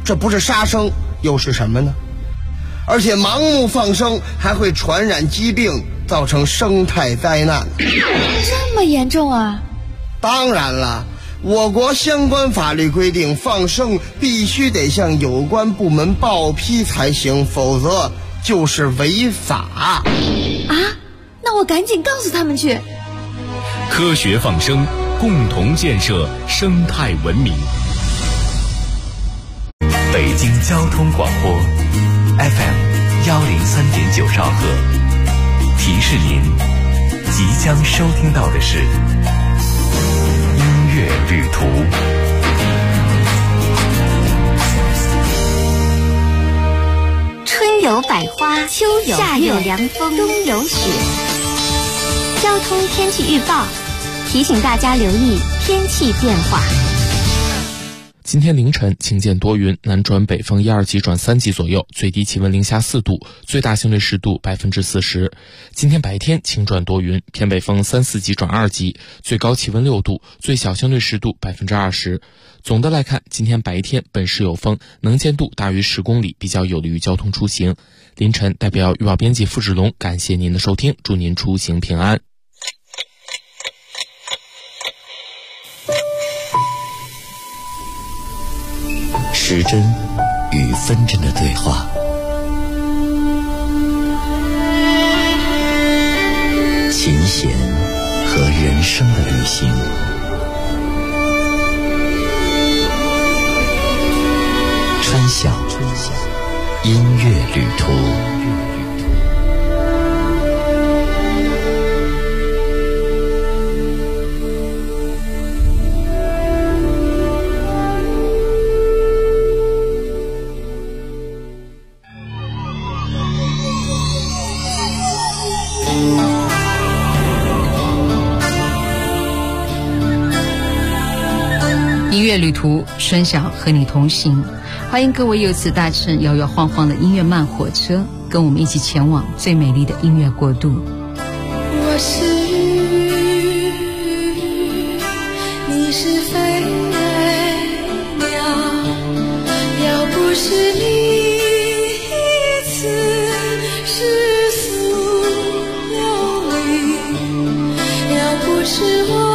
这不是杀生又是什么呢？而且盲目放生还会传染疾病，造成生态灾难。 这么严重啊？ 当然了，我国相关法律规定，放生必须得向有关部门报批才行，否则就是违法。 啊？那我赶紧告诉他们去。 科学放生，共同建设生态文明。北京交通广播 FM103.9兆赫，提示您即将收听到的是音乐旅途。 春有百花，秋有夏有凉风，冬有雪。交通天气预报提醒大家留意天气变化。 今天凌晨晴间多云，南转北风1、2级转3级左右，最低气温零下4度，最大相对湿度40%。今天白天晴转多云，偏北风3、4级转2级，最高气温6度，最小相对湿度20%。总的来看，今天白天本市有风，能见度大于10公里，比较有利于交通出行。凌晨代表预报编辑付志龙，感谢您的收听，祝您出行平安。 时针与分针的对话，琴弦和人生的旅行，川小音乐旅途。 音乐旅途，春晓和你同行。欢迎各位又次搭乘摇摇晃晃的音乐慢火车，跟我们一起前往最美丽的音乐国度。 我是鱼，你是飞鸟，要不是你一次世俗流离，要不是我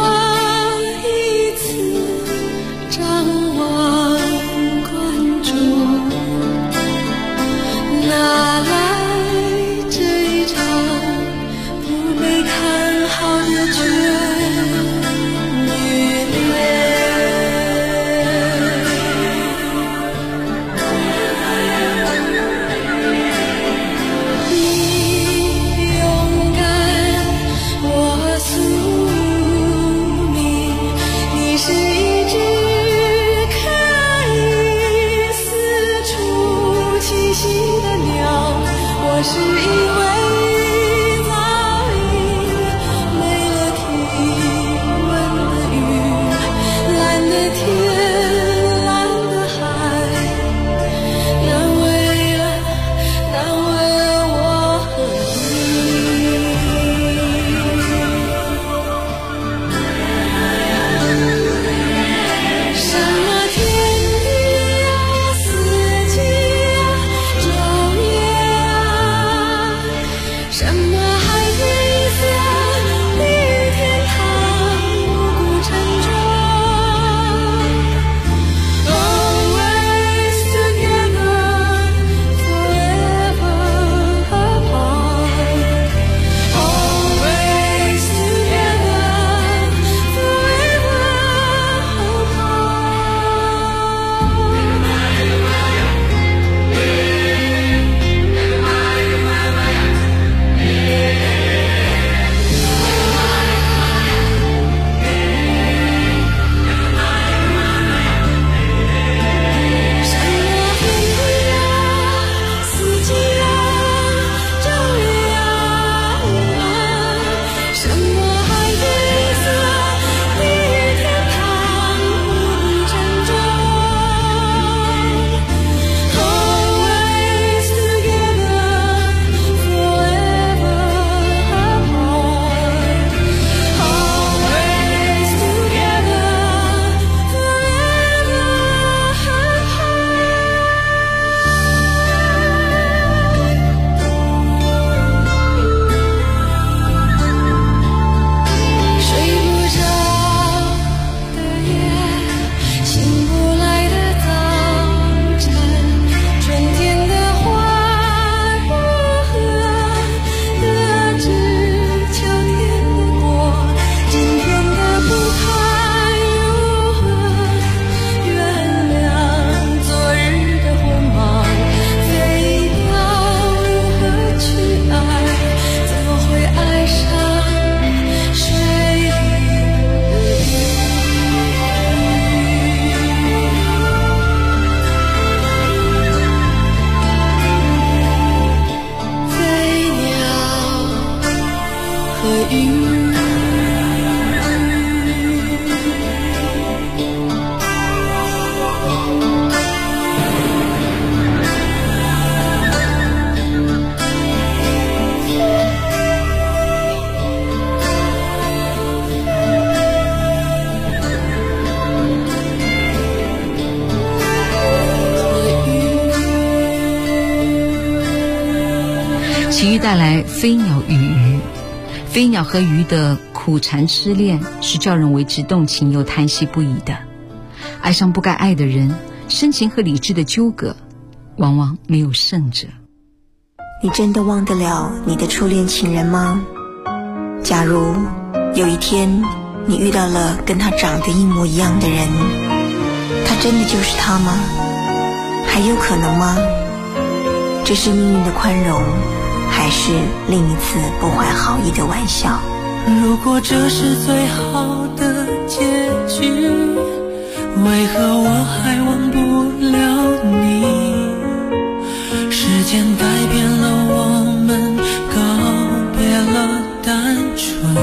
齐豫带来飞鸟与鱼。飞鸟和鱼的苦缠痴恋是叫人为之动情又叹息不已的。爱上不该爱的人，深情和理智的纠葛往往没有胜者。 你真的忘得了你的初恋情人吗？假如有一天你遇到了跟他长得一模一样的人，他真的就是他吗？还有可能吗？这是命运的宽容，还是另一次不怀好意的玩笑？ 如果这是最好的结局，为何我还忘不了你？时间改变了我们，告别了单纯。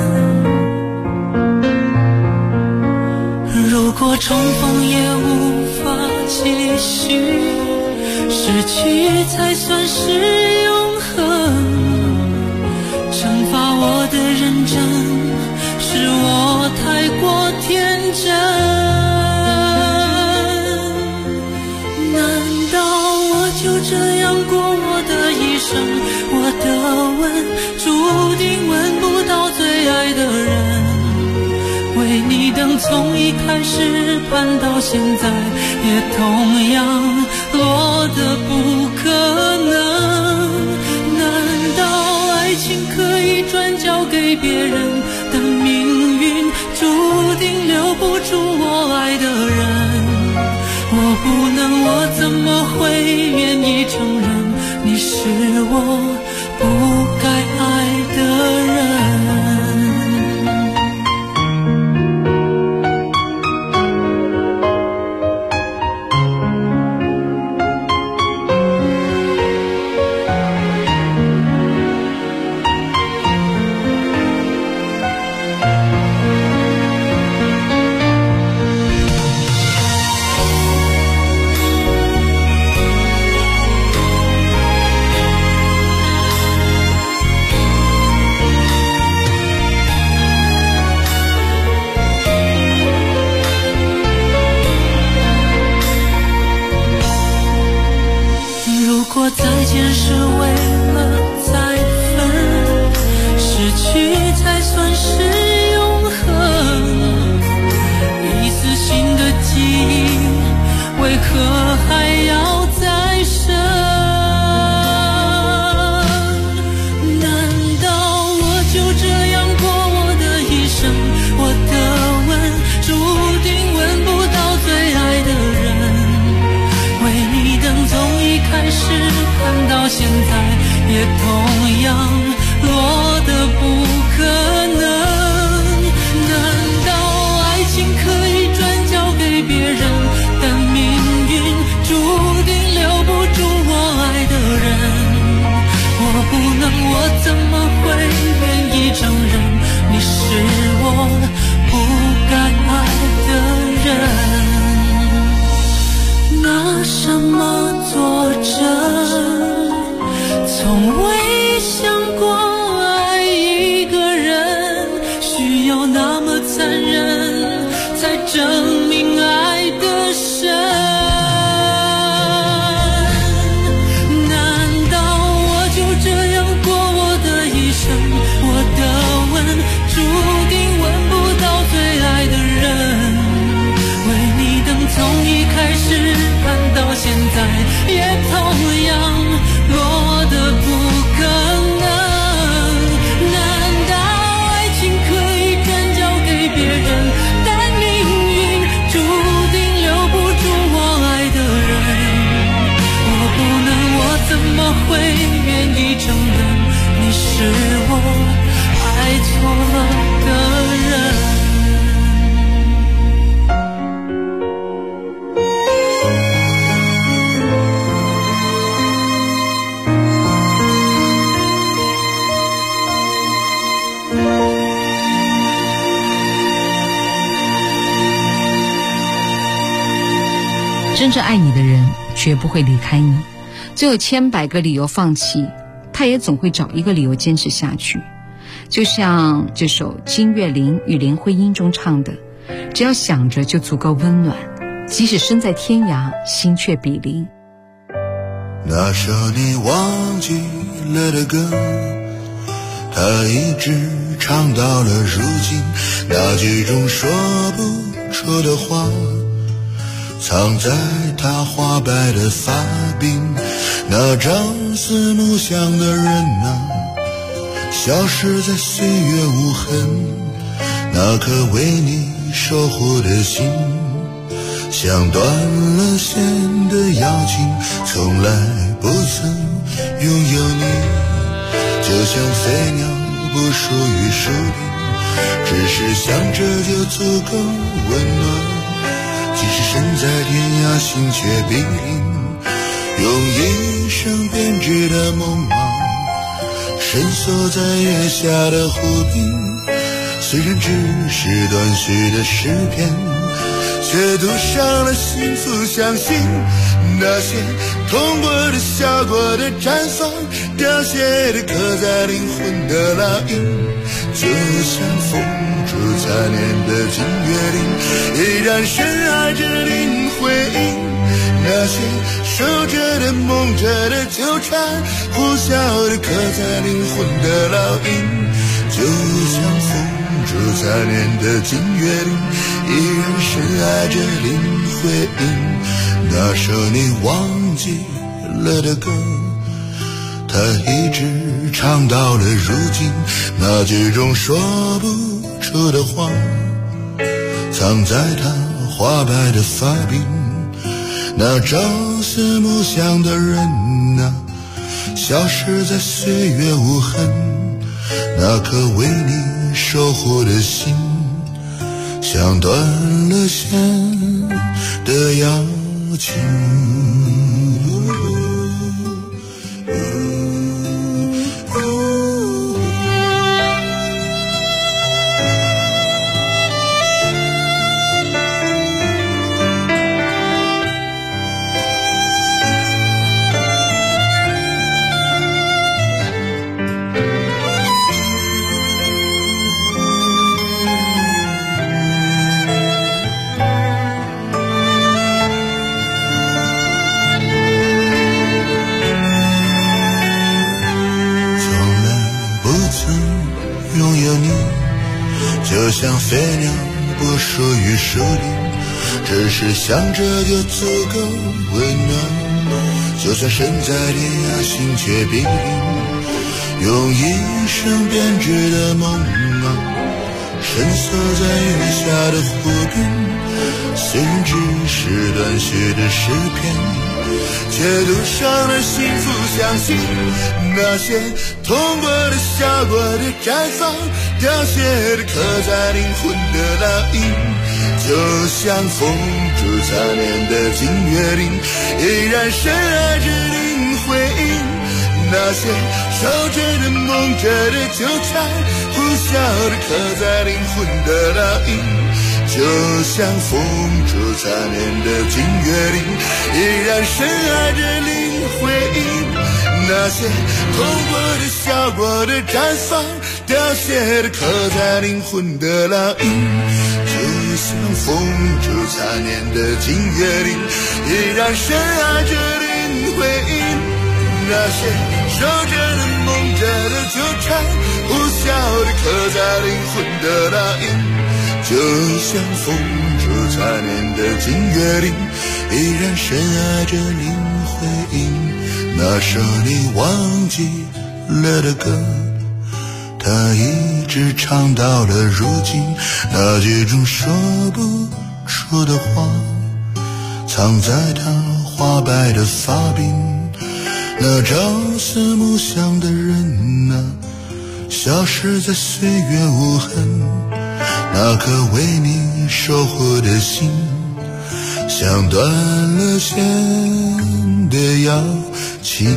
如果重逢也无法继续，失去才算是永恒。惩罚我的认真，是我太过天真。难道我就这样过我的一生？我的吻注定吻不到最爱的人。为你等从一开始盼到现在，也同样落得不可能。难道爱情可以转交给别人，但命运注定留不住我爱的人。我不能，我怎么会愿意承认你是我不该爱的人？再见是为了再分，失去才算是永恒。一丝新的记忆，为何还要再生？难道我就这样过我的一生？我的吻注定吻不到最爱的人。为你等从一开始看到现在，也同样落得不可能。难道爱情可以转交给别人，但命运注定留不住我爱的人。我不能，我怎么会愿意承认你是我不该爱的人？拿什么作证？从未想过爱一个人需要那么残忍，才证明爱的深。难道我就这样过我的一生？我的吻注定吻不到最爱的人。为你等从一开始看到现在，也同样落得不可能。难道爱情可以转交给别人，但命运注定留不住我爱的人。我不能，我怎么会愿意承认你是我爱错了的人？ 真正爱你的人绝不会离开你，总有千百个理由放弃，他也总会找一个理由坚持下去。就像这首金岳霖与林徽因中唱的，只要想着就足够温暖，即使身在天涯，心却比邻。 那首你忘记了的歌，他一直唱到了如今，那句种说不出的话，藏在他花白的发鬓。那朝思暮想的人啊，消失在岁月无痕。那颗为你守护的心，像断了线的妖精，从来不曾拥有你。就像飞鸟不属于树林，只是想着就足够温暖。即使身在天涯，心却比邻，用一生编织的梦啊，深锁在月下的湖滨。虽然只是短续的诗篇，却读上了幸福。相信那些痛过的、笑过的、绽放凋谢的、刻在灵魂的烙印，就像风烛残年的金岳霖，依然深爱着灵回应。那些守着的、梦着的、纠缠呼啸的、刻在灵魂的烙印，就像风烛残年的金岳霖，依然深爱着灵回应。那首你忘记了的歌，他一直唱到了如今。那句种说不出的话，藏在他花白的发鬓。那朝思暮想的人啊，消失在岁月无痕。那颗为你守护的心，像断了线的妖精。就像飞鸟不属于树林，只是想着就足够温暖。就算身在天涯，心却比邻，用一生编织的梦啊，深锁在月下的湖滨。虽然只是短续的诗篇，却读上了幸福。相信那些痛过的、笑过的、绽放凋谢的、刻在灵魂的烙印，就像风烛残年的金岳霖，依然深爱着灵回应。那些守着的、梦着的、纠缠呼啸的、刻在灵魂的烙印，就像风烛残年的金岳霖，依然深爱着灵回应。那些痛过的、笑过的、绽放凋谢的、刻在灵魂的烙印，就像风烛残年的金岳霖，依然深爱着灵回应。那些守着的、梦着的、纠缠呼啸的、刻在灵魂的烙印，就像风烛残年的金岳霖，依然深爱着灵回应。那首你忘记了的歌，他一直唱到了如今。那句种说不出的话，藏在他花白的发鬓。那朝思暮想的人啊，消失在岁月无痕。那颗为你守护的心，像断了线的妖精。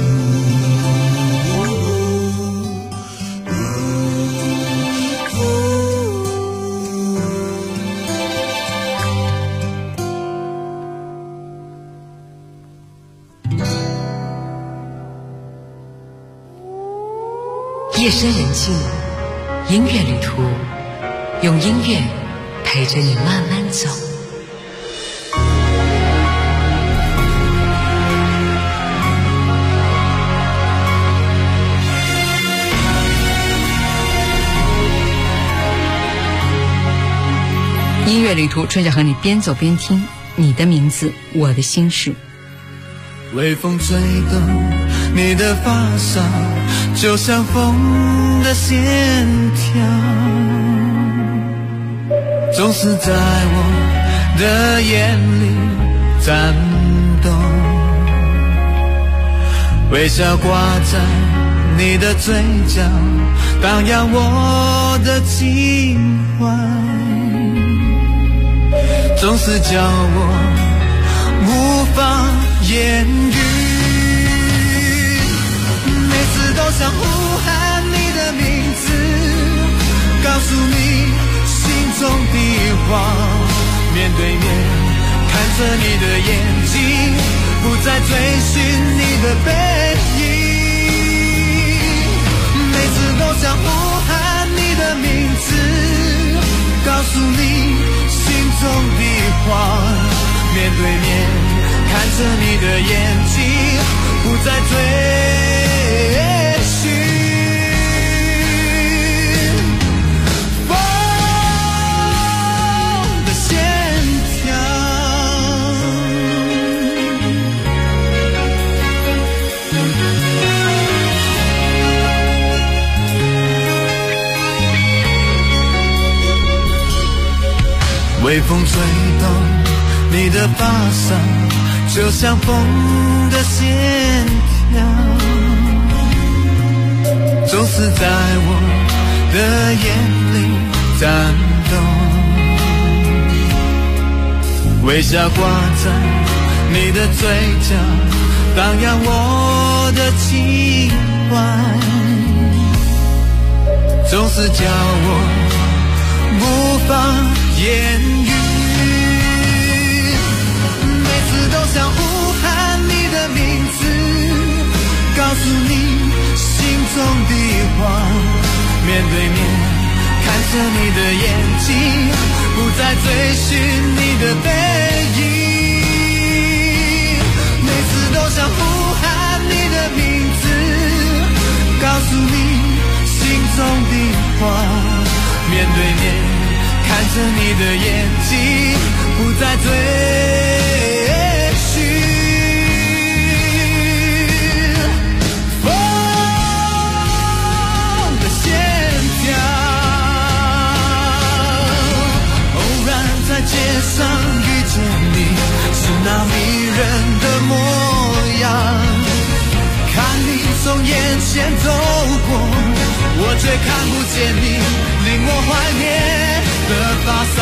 夜深人静，音乐旅途，用音乐陪着你慢慢走。 音乐旅途，春夏和你边走边听，你的名字，我的心事。 微风吹动你的发梢，就像风的线条，总是在我的眼里颤动，微笑挂在你的嘴角，荡漾我的情怀，总是叫我无法言语，每次都想呼喊你的名字，告诉你心中的话，面对面看着你的眼睛，不再追寻你的背影，每次都想呼喊你的名字，告诉你心中的话，面对面看着你的眼睛，不再追寻风的线条。微风吹动你的发梢，就像风的线条，总是在我的眼里颤动，微笑挂在你的嘴角，荡漾我的情怀，总是叫我无法言语，都想呼喊你的名字，告诉你心中的话，面对面看着你的眼睛，不再追寻你的背影，每次都想呼喊你的名字，告诉你心中的话，面对面看着你的眼睛，不再追街上遇见你，是那迷人的模样，看你从眼前走过，我却看不见你令我怀念的发梢，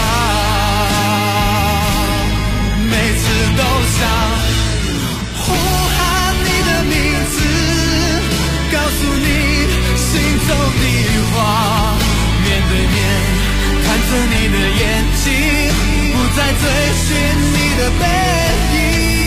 每次都想呼喊你的名字，告诉你心中的话，面对面看着你的眼睛，不再追寻你的背影，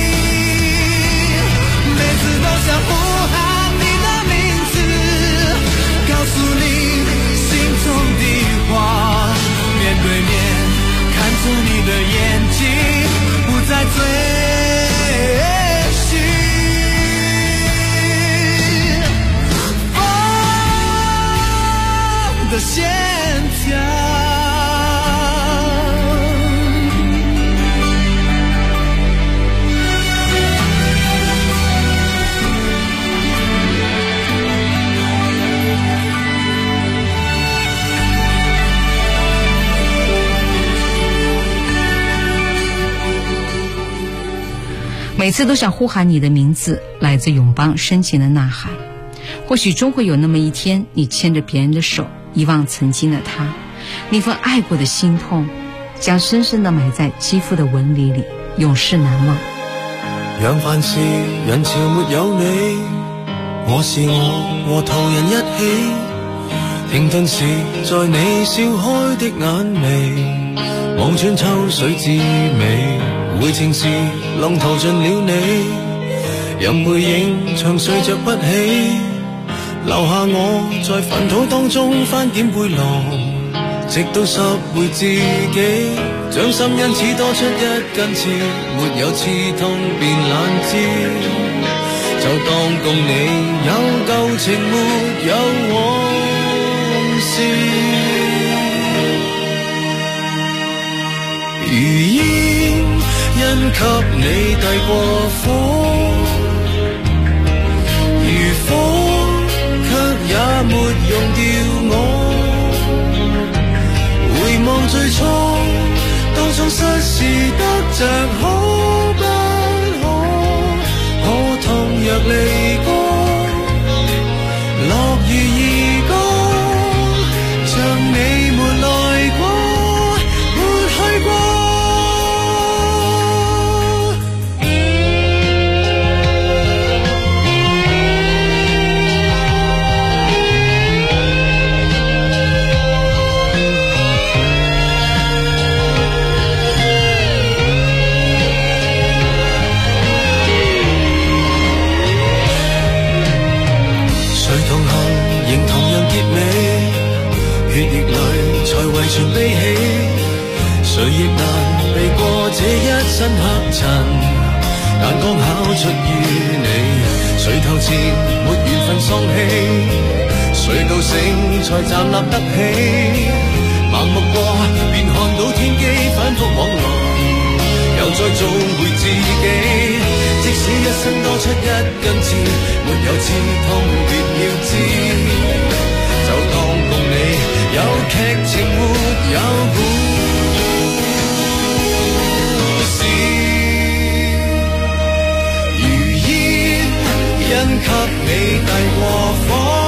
每次都想呼喊你的名字，告诉你心中的话，面对面看着你的眼睛，不再追寻风的线条。 每次都想呼喊你的名字，来自永邦深情的呐喊。或许终会有那么一天，你牵着别人的手，遗忘曾經的他，那份愛過的心痛，將深深地埋在肌膚的紋理裏，永世難忘。 讓凡事人潮沒有你，我是我和途人一起，停頓時在你笑開的眼眉，望穿秋水之美，回程時浪淘盡了你，任背影長睡着不起，留下我在煩惱當中翻檢背囊，直到拾回自己，掌心因此多出一根刺，沒有刺痛便懶知，就當共你有舊情沒有往事。 煙因給你遞過火，如火卻也沒用掉我。回望最初，當初失事得着可不可？可痛若離歌，樂如兒歌，像你沒來過，沒去過。遺存悲喜，誰亦難避過這一身黑塵。眼光考出於你，誰頭前沒緣分喪氣，誰道醒才站立得起。盲目過便看到天機，反覆往來，又再做回自己。即使一生多出一根刺，沒有刺痛別要知，就當共你有劇情沒有故事，如煙因給你遞過火，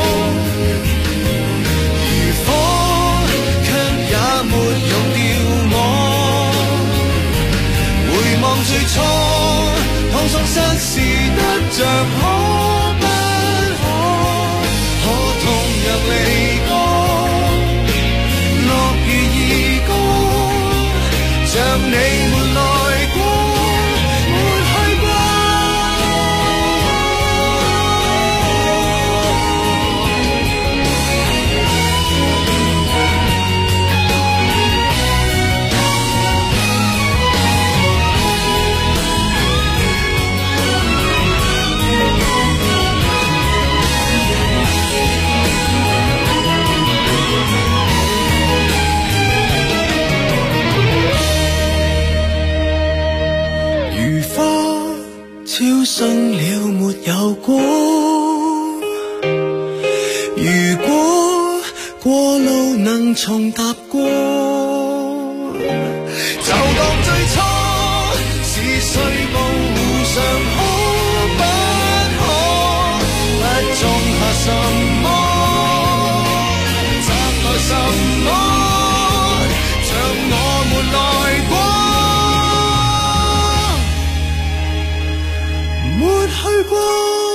如火卻也沒用掉我。回望最初，當初失事得着可不可？可痛若離歌，像你沒來過，沒去過。超生了沒有過，如果過路能重踏過，就當最初是誰模糊上可不可？不種下什麼，摘來什麼，像我沒來過。沒去過。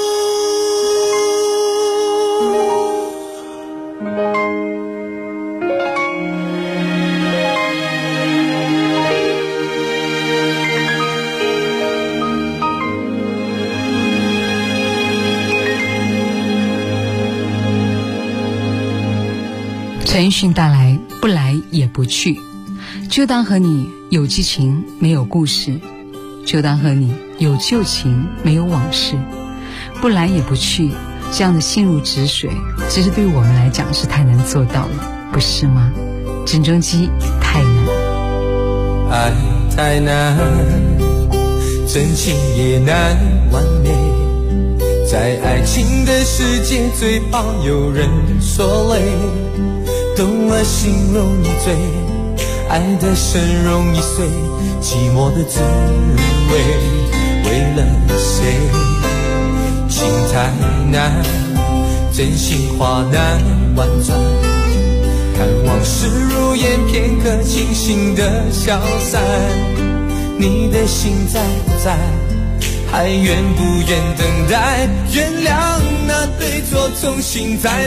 陈奕迅带来不来也不去，就当和你有激情没有故事，就当和你有旧情没有往事，不来也不去，这样的心如止水，其实对于我们来讲是太难做到了，不是吗？郑中基，太难， 爱太难，真情也难完美，在爱情的世界最怕有人说累，懂了心容易醉，爱的深容易碎，寂寞的滋味为了谁？情太难，真心话难婉转，看往事如烟，片刻清醒的消散。你的心在不在？还愿不愿等待？原谅那对错，重新再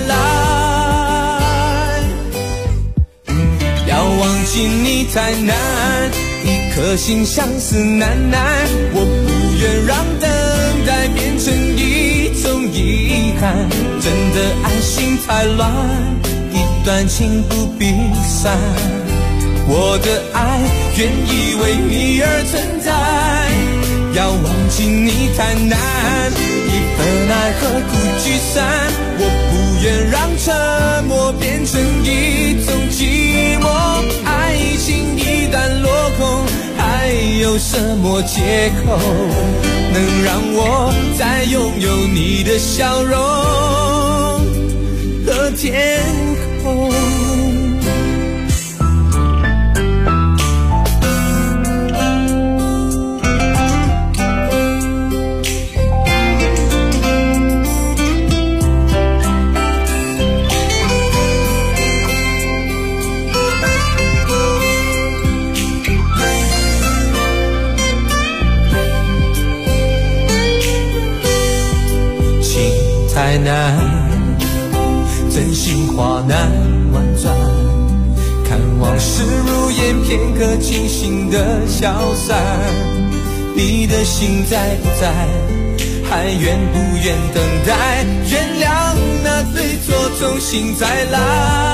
来。要忘记你太难，一颗心相思难耐，我不愿让等待变成一种遗憾。真的爱心太乱，一段情不必散。我的爱愿意为你而存在，要忘记你太难，一份爱何苦聚散？我不愿让沉默变成一种寂寞，爱情一旦落空， 有什么借口能让我再拥有你的笑容和天空？太难，真心话难婉转，看往事如烟，片刻清醒的消散。你的心在不在？还愿不愿等待？原谅那对错，重新再来。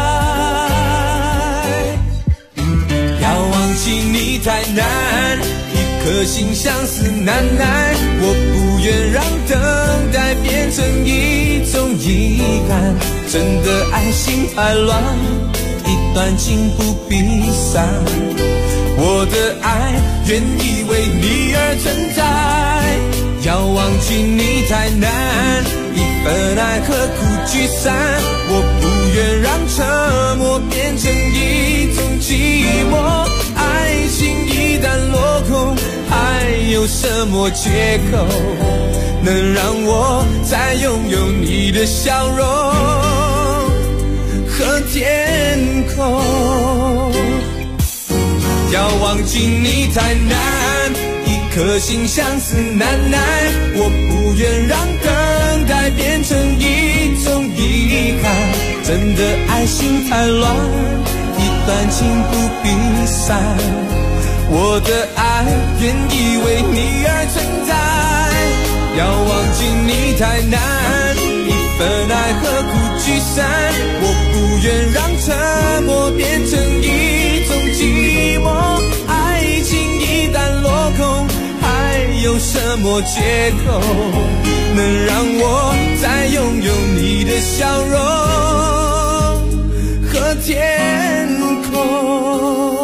要忘记你太难，一颗心相思难耐，我不愿让等待变成一种遗憾。真的爱心太乱，一段情不必散。我的爱愿意为你而存在，要忘记你太难，一份爱何苦聚散？我不愿让沉默变成一种寂寞。爱情一旦落空，还有什么借口能让我再拥有你的笑容和天空？要忘记你太难，一颗心相思难耐，我不愿让等待变成一种遗憾。真的爱心太乱，一段情不必散。我的爱愿意为你而存在，要忘记你太难，一份爱何苦聚散？我不愿让沉默变成一种寂寞。爱情一旦落空，还有什么借口能让我再拥有你的笑容和天空？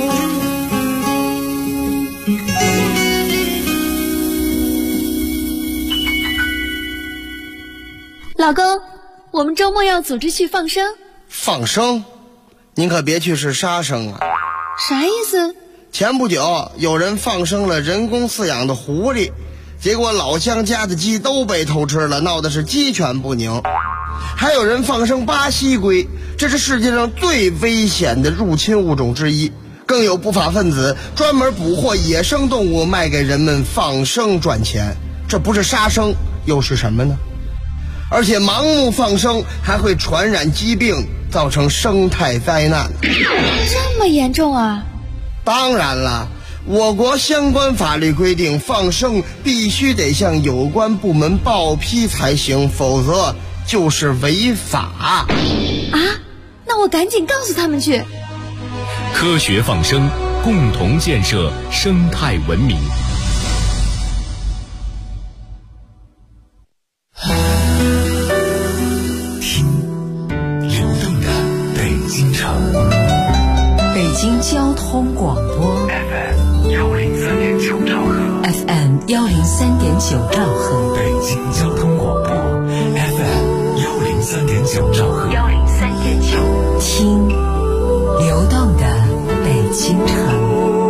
老公，我们周末要组织去放生。 放生？您可别去是杀生啊！ 啥意思？ 前不久有人放生了人工饲养的狐狸，结果老乡家的鸡都被偷吃了，闹的是鸡犬不宁。还有人放生巴西龟，这是世界上最危险的入侵物种之一。更有不法分子专门捕获野生动物卖给人们放生赚钱，这不是杀生又是什么呢？而且盲目放生还会传染疾病，造成生态灾难。 这么严重啊？ 当然了，我国相关法律规定，放生必须得向有关部门报批才行，否则就是违法。 啊？那我赶紧告诉他们去。 科学放生，共同建设生态文明。 京交通广播 FM 103.9兆赫 FM 103.9兆赫， 北京交通广播 FM 103.9兆赫 103.9，听流动的北京城。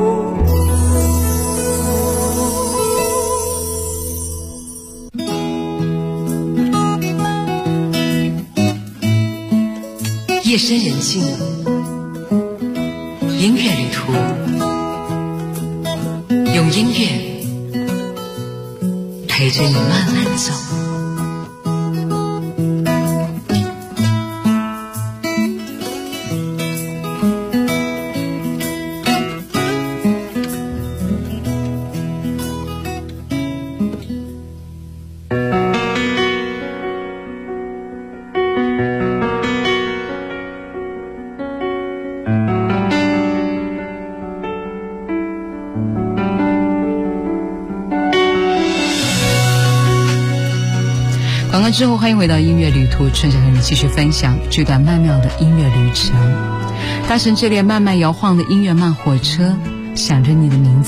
夜深人静，音乐旅途，用音乐陪着你慢慢走。广告之后，欢迎回到音乐旅途，春夏和你继续分享这段曼妙的音乐旅程。搭乘这列慢慢摇晃的音乐慢火车，想着你的名字，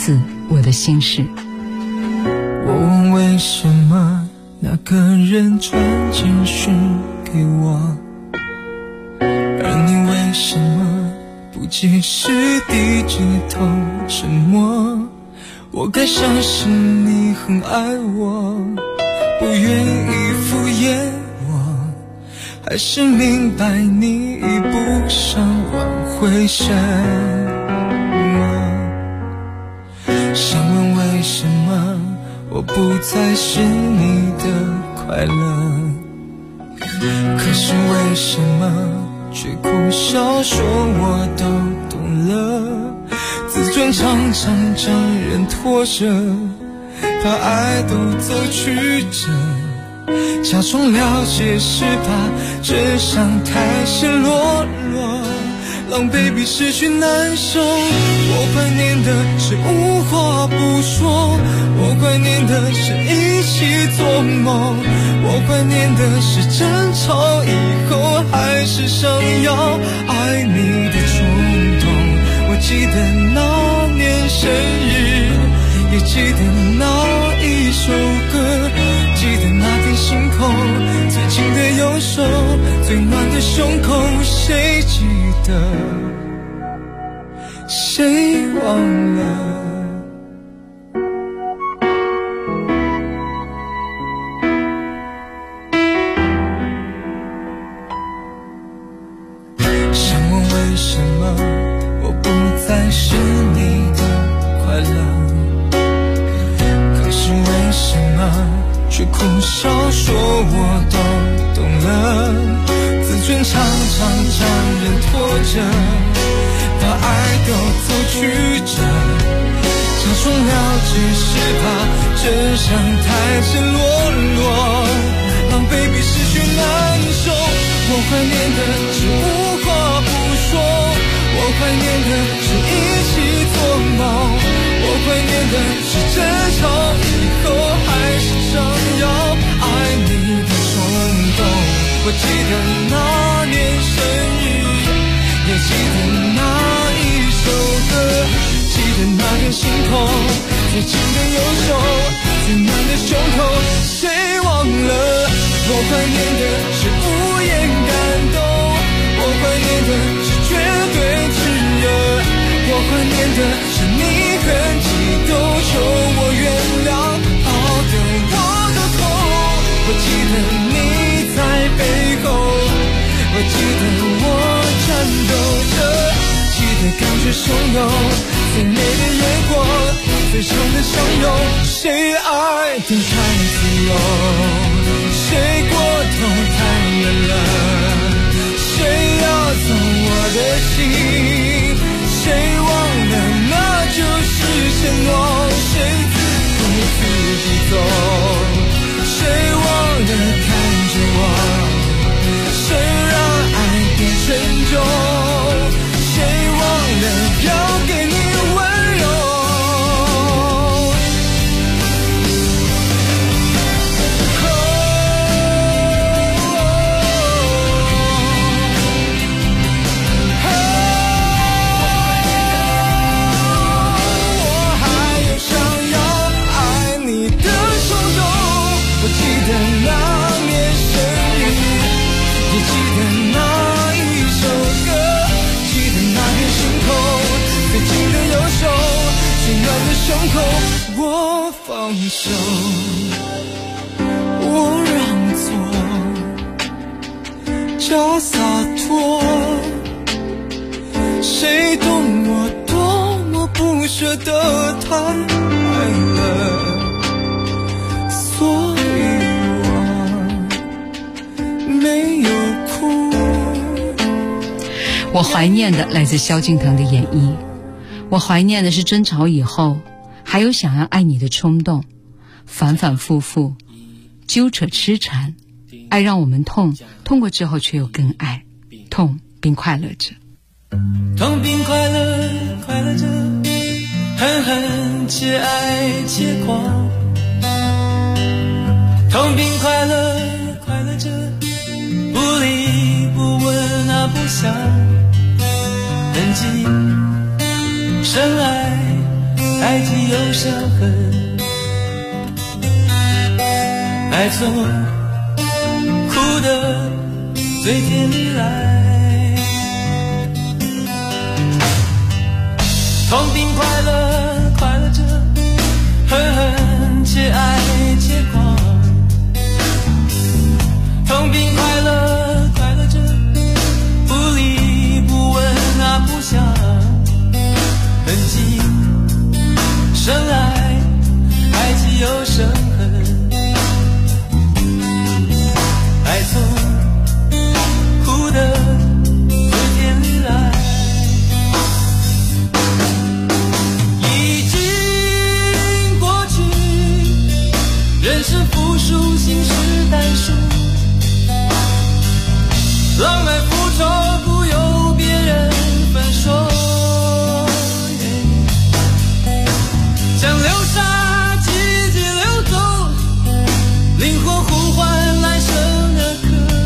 我的心事。 我问为什么那个人传简讯给我，而你为什么不及时低着头沉默？我该相信你很爱我，不愿意敷衍我，还是明白你已不想挽回什么？想问为什么我不再是你的快乐，可是为什么却苦笑说我都懂了？自尊常常将人拖着，把爱都走曲折，假装了解是怕真相太赤裸裸，狼狈比失去难受。我怀念的是无话不说，我怀念的是一起做梦，我怀念的是争吵以后还是想要爱你的冲动。我记得那年生日，也记得那一首歌，记得那片星空，最近的右手，最暖的胸口，谁记得，谁忘了？想问为什么我不再是你的快乐，可是为什么却苦笑说我都懂了？自尊常常将人拖着，把爱都走曲折，假装了解是怕真相太赤裸裸，狼狈比失去难受。我怀念的是无话不说，我怀念的是一起做梦，我怀念的是争吵以后还是想要爱你的冲动。我记得那年生日，也记得那一首歌，记得那片星空，最近的右手，最暖的胸口，谁忘了？我怀念的是无言感动，我怀念的是绝对炽热，我怀念的是你很激动，求我原谅好的我的痛。我记得你在背后，我记得我颤抖着，记得感觉汹涌，最美的烟火，最长的相拥，谁爱得太自由，谁过头太远了，谁要走我的心，谁忘了那就是承诺，谁自顾自己走，谁忘了看着我，谁让爱变沉重，谁忘了要给你温柔。胸口我放手，我让座，假洒脱，谁懂我多么不舍得太爱了，所以我没有哭。 我怀念的来自萧敬腾的演绎，我怀念的是争吵以后还有想要爱你的冲动，反反复复纠扯痴缠，爱让我们痛，痛过之后却又更爱，痛并快乐着， 痛并快乐，快乐着，恨恨且爱且狂，痛并快乐，快乐着，不理不问啊不想痕迹，深爱爱既有伤痕，爱从哭的嘴甜里来，痛并快乐，快乐着，恨恨且爱且狂，痛并快乐，快乐着，不离不问啊不想，痕迹生来爱既有生恨，爱从哭的嘴甜里来，已经过去，人是复数，心是单数，浪漫复仇不由别人分说，像流沙季节流走，灵魂呼唤来生的歌，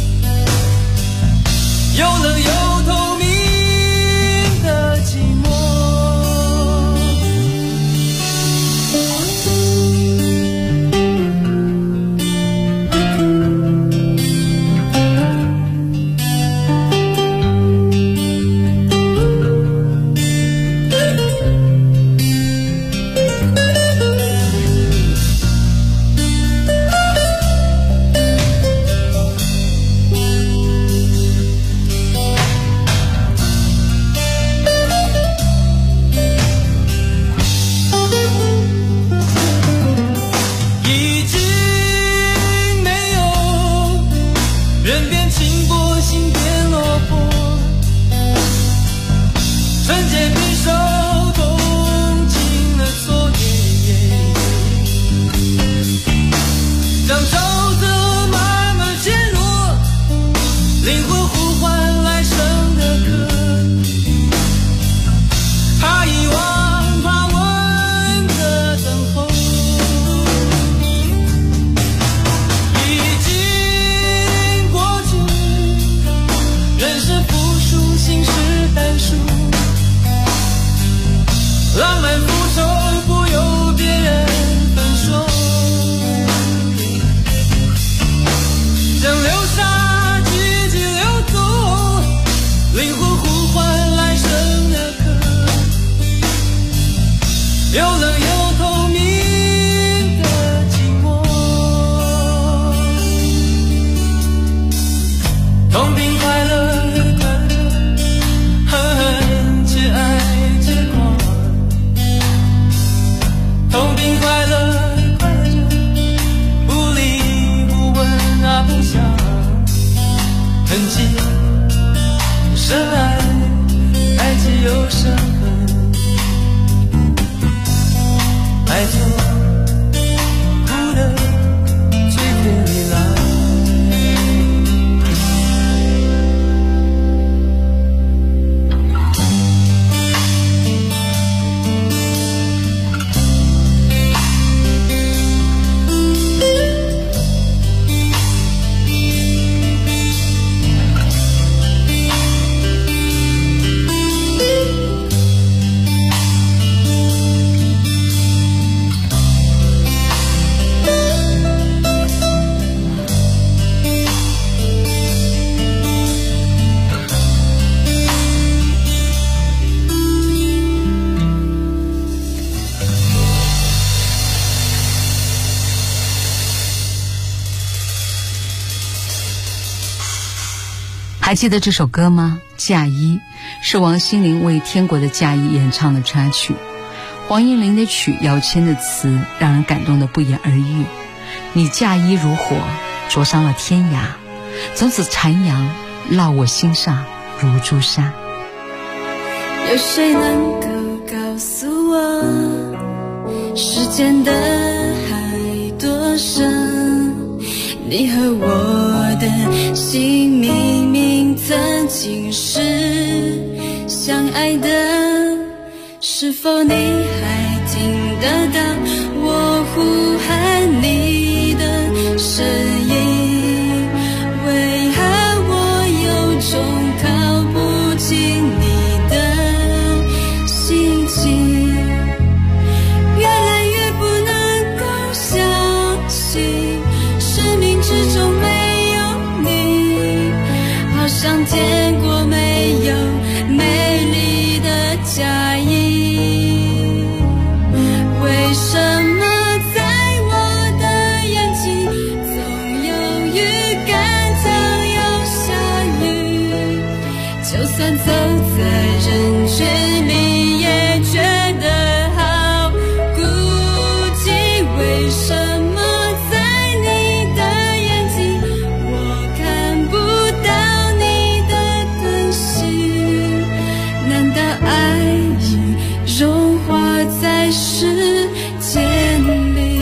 又冷又透明的寂寞。浪漫复仇不由别人分说，像流沙季节流走，灵魂呼唤来生的歌，又冷又透明的寂寞，痛并快乐，快乐恨恨且爱且狂，痛并快乐，快乐着，不离不问啊不想，痕迹深爱，爱既有伤痕，爱从哭的嘴甜里来。 还记得这首歌吗？嫁衣是王心凌为天国的嫁衣演唱的插曲，黄英玲的曲，姚谦的词，让人感动得不言而喻。你嫁衣如火，灼伤了天涯，从此残阳烙我心上如朱砂。 有谁能够告诉我，时间的海多深？你和我的心明明曾经是相爱的，是否你还听得到我呼喊你的声音？为何我有种靠不近你的心情？ 见过没有美丽的嫁衣？为什么在我的眼睛总有预感将要下雨？就算走在人群里也觉得好孤寂，为什么在你的眼睛我看不到你的疼惜？难道爱已融化在时间里？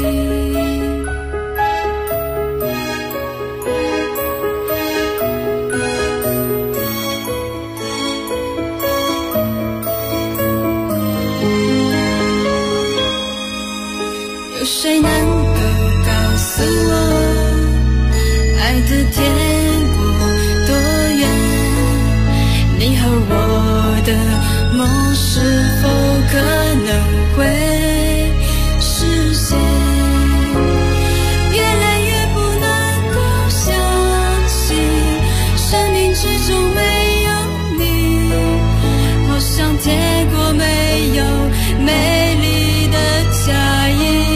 有谁能够告诉我，爱的天国多远？你和我的梦是否可能会实现？越来越不能够相信，生命之中没有你，好像天国没有美丽的嫁衣。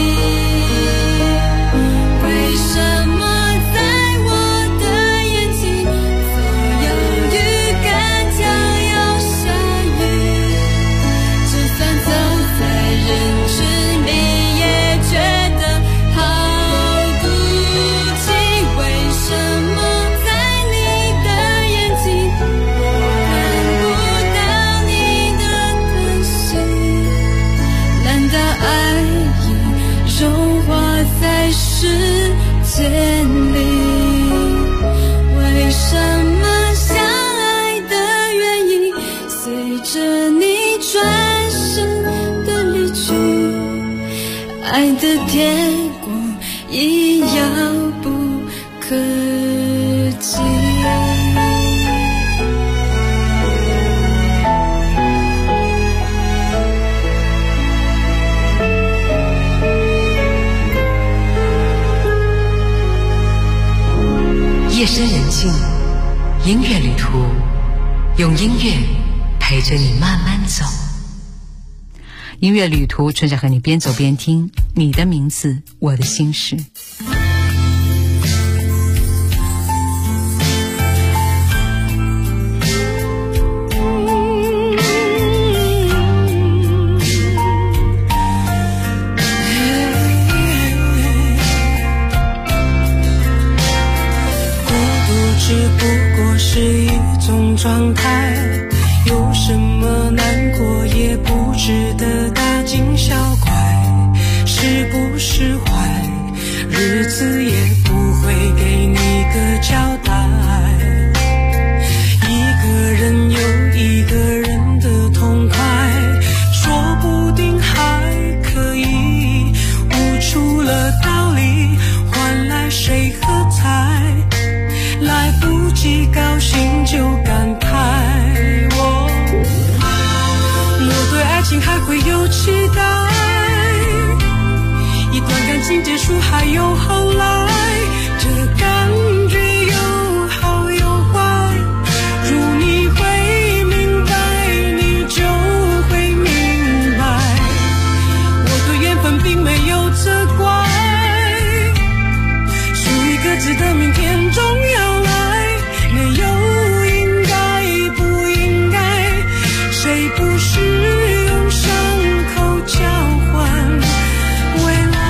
为什么在我的眼睛总有预感将要下雨？就算走在人群里也觉得好孤寂。为什么在你的眼睛我看不到你的疼惜？难道爱已融化在时间里？为什么相爱的原因随着你转身的离去，爱的天国已遥不可及？ 夜深人静，音乐旅途，用音乐陪着你慢慢走。 音乐旅途，春夏和你边走边听，你的名字，我的心事。 只不过是一种状态，有什么难过也不值得大惊小怪，释不释怀，日子也不会给你个交代。一个人有一个人的痛快，说不定还可以悟出了道理，换来谁喝彩，来不及高兴就感慨。我对爱情还会有期待，一段感情结束还有后来，这感觉有好有坏，如你会明白你就会明白，我对缘分并没有责怪，属于各自的明天终要来，没有应该不应该，谁不是用伤口交换未来。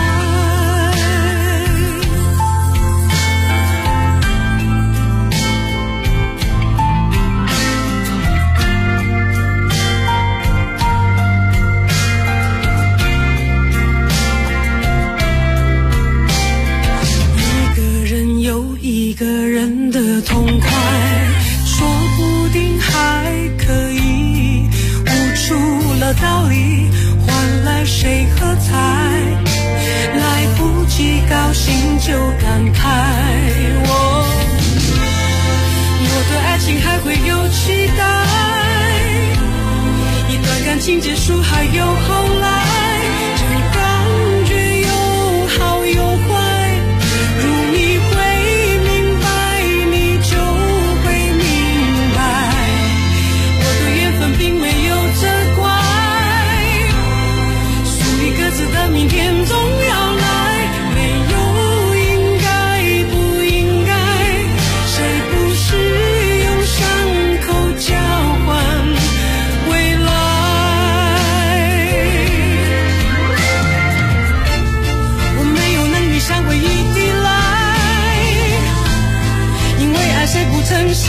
一个人有一个人的痛快，说不定还可以悟出了道理，换来谁喝彩，来不及高兴就感慨。我对爱情还会有期待，一段感情结束还有后来，这感觉有好有坏，如你会明白你就会明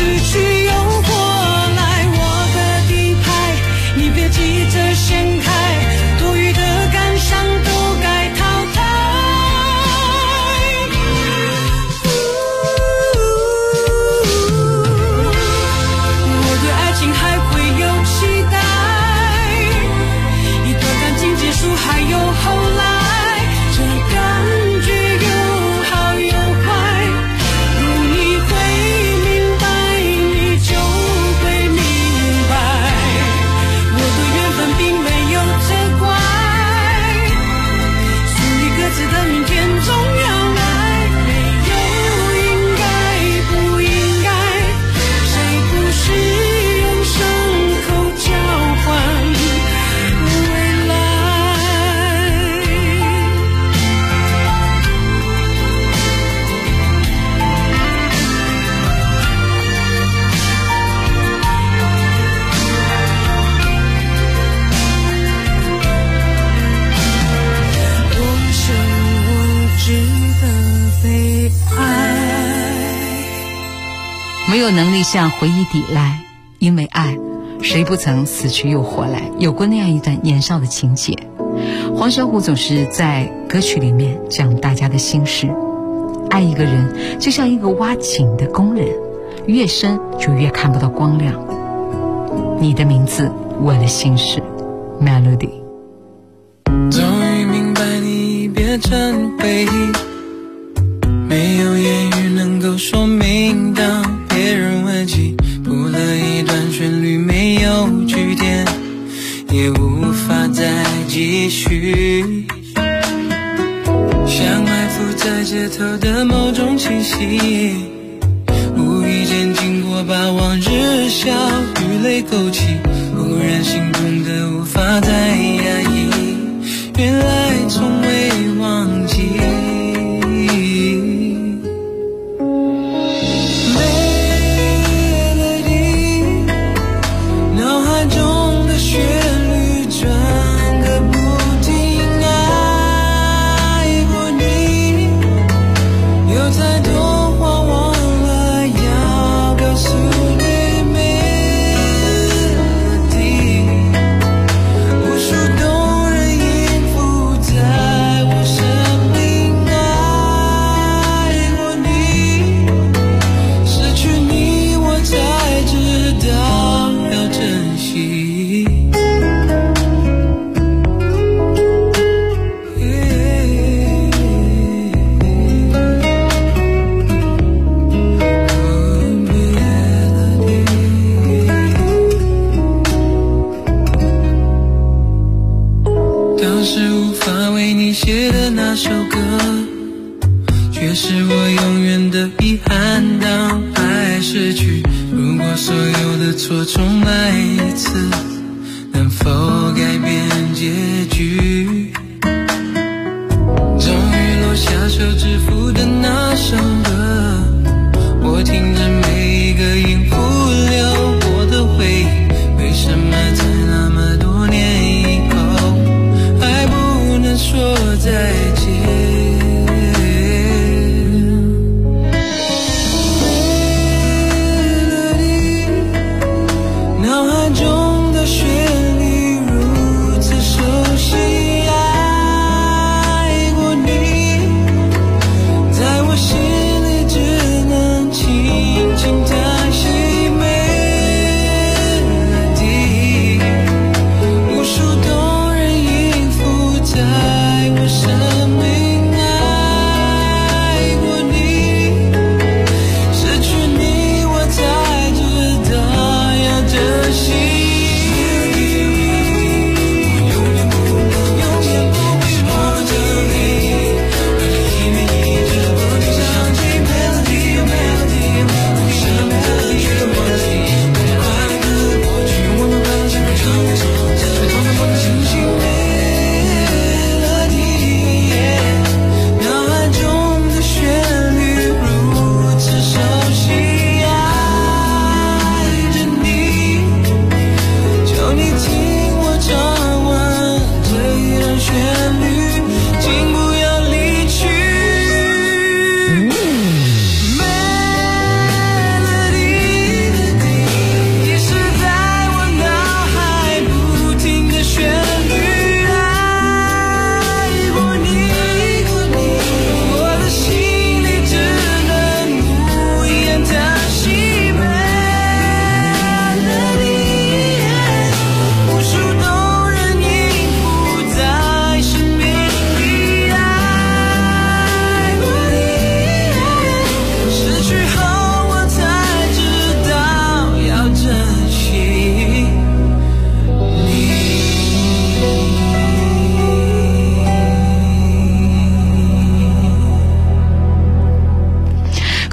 失去又活来，我的底牌你别急着掀开，多余的感伤都该淘汰。我对爱情还会有期待，一段感情结束还有后来，这感觉有好有坏，如你会明白你就会明白，我对缘分并没有责怪，属于各自的明天总要来，没有应该不应该，谁不是用伤口交换未来。我想我值得被爱。 没有能力向回忆抵赖，因为爱，谁不曾死去又活来？有过那样一段年少的情节。黄小琥总是在歌曲里面讲大家的心事。爱一个人就像一个挖井的工人，越深就越看不到光亮。你的名字，我的心事 Melody。 终于明白你变成回忆，没有言语能够说明。当别人问起，谱了一段旋律，没有句点，也无法再继续。像埋伏在街头的某种气息，无意间经过，把往日笑与泪勾起，忽然心痛的无法再压抑，原来从未忘记。 在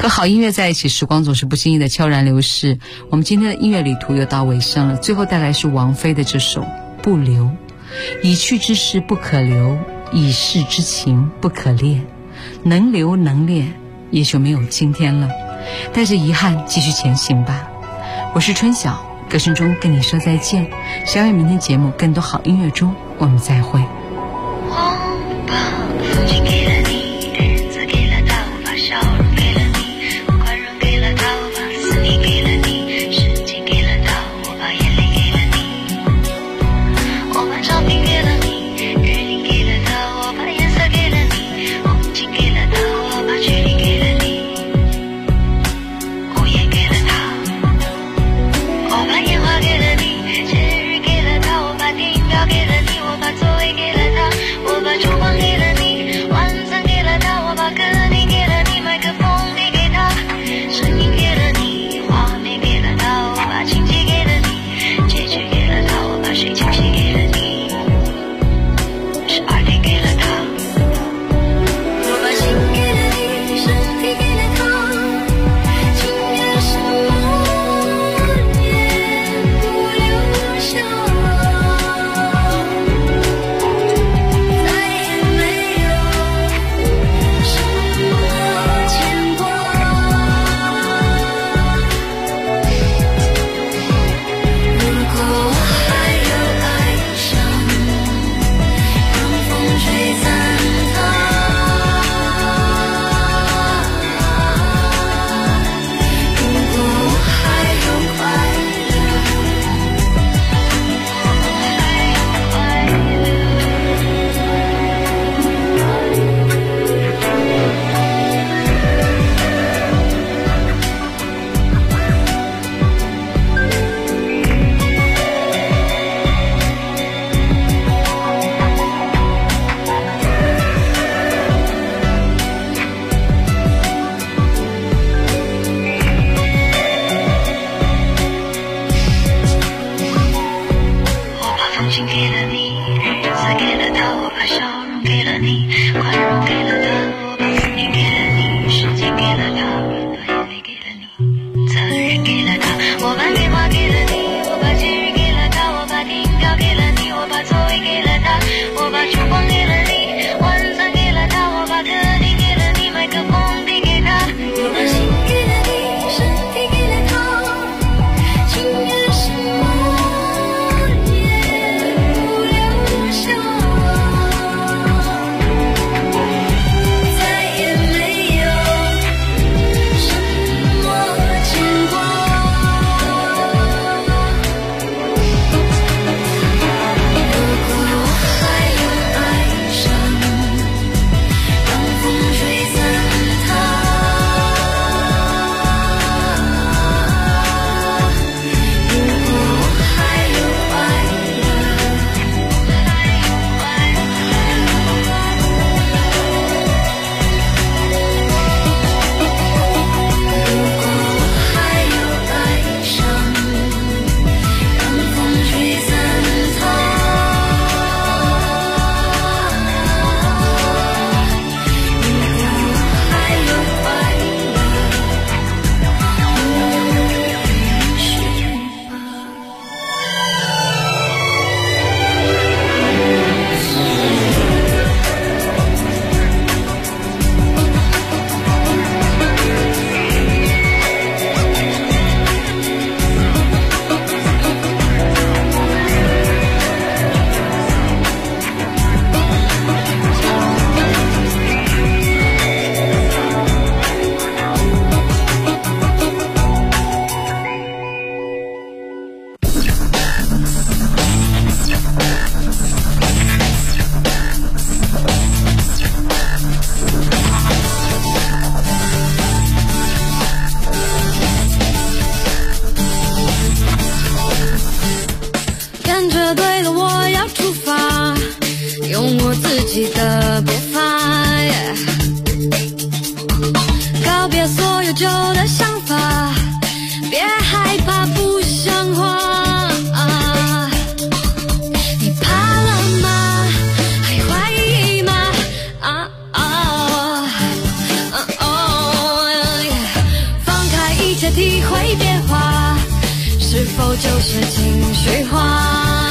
好音乐在一起，时光总是不经意的悄然流逝。我们今天的音乐旅途又到尾声了，最后带来是王菲的这首《不留》。已去之事不可留，已逝之情不可恋，能留能恋，也就没有今天了。带着遗憾继续前行吧。我是春晓，歌声中跟你说再见。小雨明天节目更多好音乐中我们再会。 体会变化，是否就是情绪化？